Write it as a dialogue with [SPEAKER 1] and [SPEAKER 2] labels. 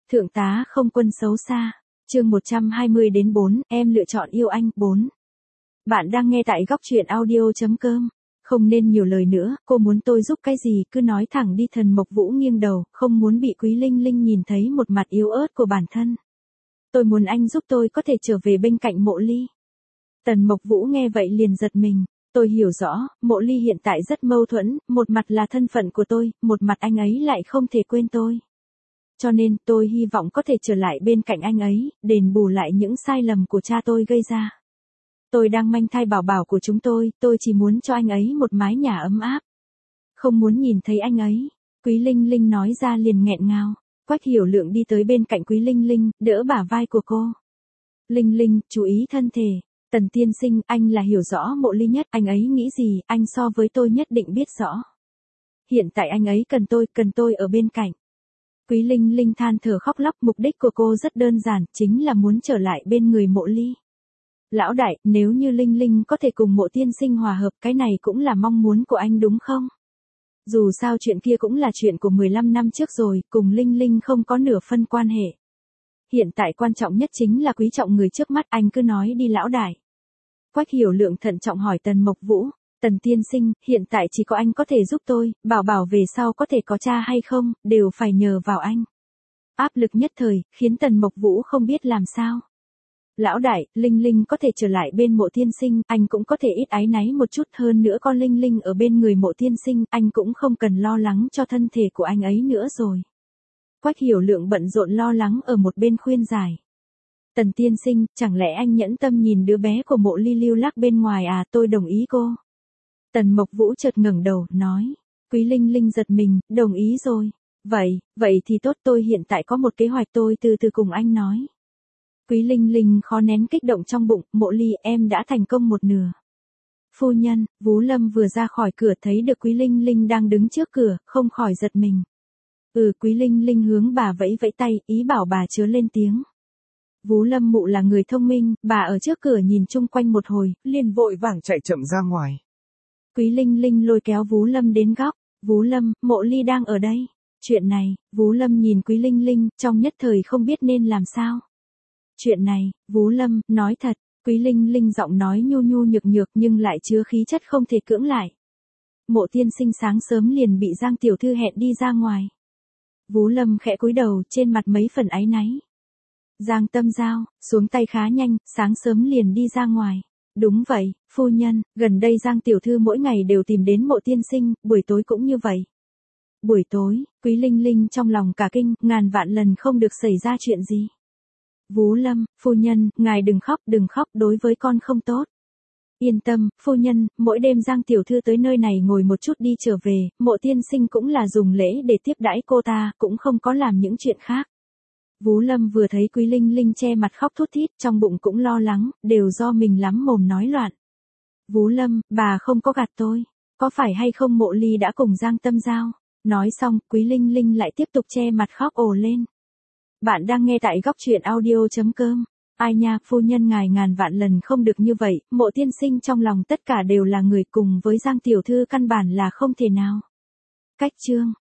[SPEAKER 1] Thượng tá không quân xấu xa. Chương 120-4, em lựa chọn yêu anh, 4. Bạn đang nghe tại góc truyện audio.com. Không nên nhiều lời nữa, cô muốn tôi giúp cái gì cứ nói thẳng đi. Tần Mộc Vũ nghiêng đầu, không muốn bị Quý Linh Linh nhìn thấy một mặt yếu ớt của bản thân. Tôi muốn anh giúp tôi có thể trở về bên cạnh Mộ Ly. Tần Mộc Vũ nghe vậy liền giật mình. Tôi hiểu rõ, Mộ Ly hiện tại rất mâu thuẫn, một mặt là thân phận của tôi, một mặt anh ấy lại không thể quên tôi. Cho nên tôi hy vọng có thể trở lại bên cạnh anh ấy, đền bù lại những sai lầm của cha tôi gây ra. Tôi đang mang thai bảo bảo của chúng tôi chỉ muốn cho anh ấy một mái nhà ấm áp. Không muốn nhìn thấy anh ấy. Quý Linh Linh nói ra liền nghẹn ngào. Quách Hiểu Lượng đi tới bên cạnh Quý Linh Linh, đỡ bả vai của cô. Linh Linh, chú ý thân thể. Tần tiên sinh, anh là hiểu rõ Mộ Ly nhất, anh ấy nghĩ gì, anh so với tôi nhất định biết rõ. Hiện tại anh ấy cần tôi ở bên cạnh. Quý Linh Linh than thở khóc lóc, mục đích của cô rất đơn giản, chính là muốn trở lại bên người Mộ Ly. Lão đại, nếu như Linh Linh có thể cùng Mộ tiên sinh hòa hợp, cái này cũng là mong muốn của anh đúng không? Dù sao chuyện kia cũng là chuyện của 15 năm trước rồi, cùng Linh Linh không có nửa phân quan hệ. Hiện tại quan trọng nhất chính là quý trọng người trước mắt, anh cứ nói đi lão đại. Quách Hiểu Lượng thận trọng hỏi Tần Mộc Vũ. Tần tiên sinh, hiện tại chỉ có anh có thể giúp tôi, bảo bảo về sau có thể có cha hay không, đều phải nhờ vào anh. Áp lực nhất thời, khiến Tần Mộc Vũ không biết làm sao. Lão đại, Linh Linh có thể trở lại bên Mộ tiên sinh, anh cũng có thể ít áy náy một chút, hơn nữa con Linh Linh ở bên người Mộ tiên sinh, anh cũng không cần lo lắng cho thân thể của anh ấy nữa rồi. Quách Hiểu Lượng bận rộn lo lắng ở một bên khuyên giải. Tần tiên sinh, chẳng lẽ anh nhẫn tâm nhìn đứa bé của Mộ Ly lưu lắc bên ngoài à? Tôi đồng ý cô. Tần Mộc Vũ chợt ngẩng đầu, nói. Quý Linh Linh giật mình, đồng ý rồi. Vậy thì tốt, tôi hiện tại có một kế hoạch, tôi từ từ cùng anh nói. Quý Linh Linh khó nén kích động trong bụng, Mộ Ly, em đã thành công một nửa. Phu nhân, Vú Lâm vừa ra khỏi cửa thấy được Quý Linh Linh đang đứng trước cửa, không khỏi giật mình. Quý Linh Linh hướng bà vẫy vẫy tay, ý bảo bà chớ lên tiếng. Vú Lâm mụ là người thông minh, bà ở trước cửa nhìn chung quanh một hồi, liền vội vàng chạy chậm ra ngoài. Quý Linh Linh lôi kéo Vú Lâm đến góc. Vú Lâm, Mộ Ly đang ở đây. Chuyện này, Vú Lâm nhìn Quý Linh Linh, trong nhất thời không biết nên làm sao. Chuyện này, Vú Lâm, nói thật. Quý Linh Linh giọng nói nhu nhu nhược nhược nhưng lại chứa khí chất không thể cưỡng lại. Mộ tiên sinh sáng sớm liền bị Giang tiểu thư hẹn đi ra ngoài. Vú Lâm khẽ cúi đầu, trên mặt mấy phần áy náy. Giang Tâm Giao, xuống tay khá nhanh, sáng sớm liền đi ra ngoài. Đúng vậy, phu nhân, gần đây Giang tiểu thư mỗi ngày đều tìm đến Mộ tiên sinh, buổi tối cũng như vậy. Buổi tối, Quý Linh Linh trong lòng cả kinh, ngàn vạn lần không được xảy ra chuyện gì. Vú Lâm, phu nhân, ngài đừng khóc, đối với con không tốt. Yên tâm, phu nhân, mỗi đêm Giang tiểu thư tới nơi này ngồi một chút đi trở về, Mộ tiên sinh cũng là dùng lễ để tiếp đãi cô ta, cũng không có làm những chuyện khác. Vú Lâm vừa thấy Quý Linh Linh che mặt khóc thút thít, trong bụng cũng lo lắng, đều do mình lắm mồm nói loạn. Vú Lâm, bà không có gạt tôi, có phải hay không Mộ Ly đã cùng Giang Tâm Giao? Nói xong, Quý Linh Linh lại tiếp tục che mặt khóc ồ lên. Bạn đang nghe tại góc truyện audio.com. Ai nha, phu nhân ngài ngàn vạn lần không được như vậy, Mộ tiên sinh trong lòng tất cả đều là người, cùng với Giang tiểu thư căn bản là không thể nào. Cách chương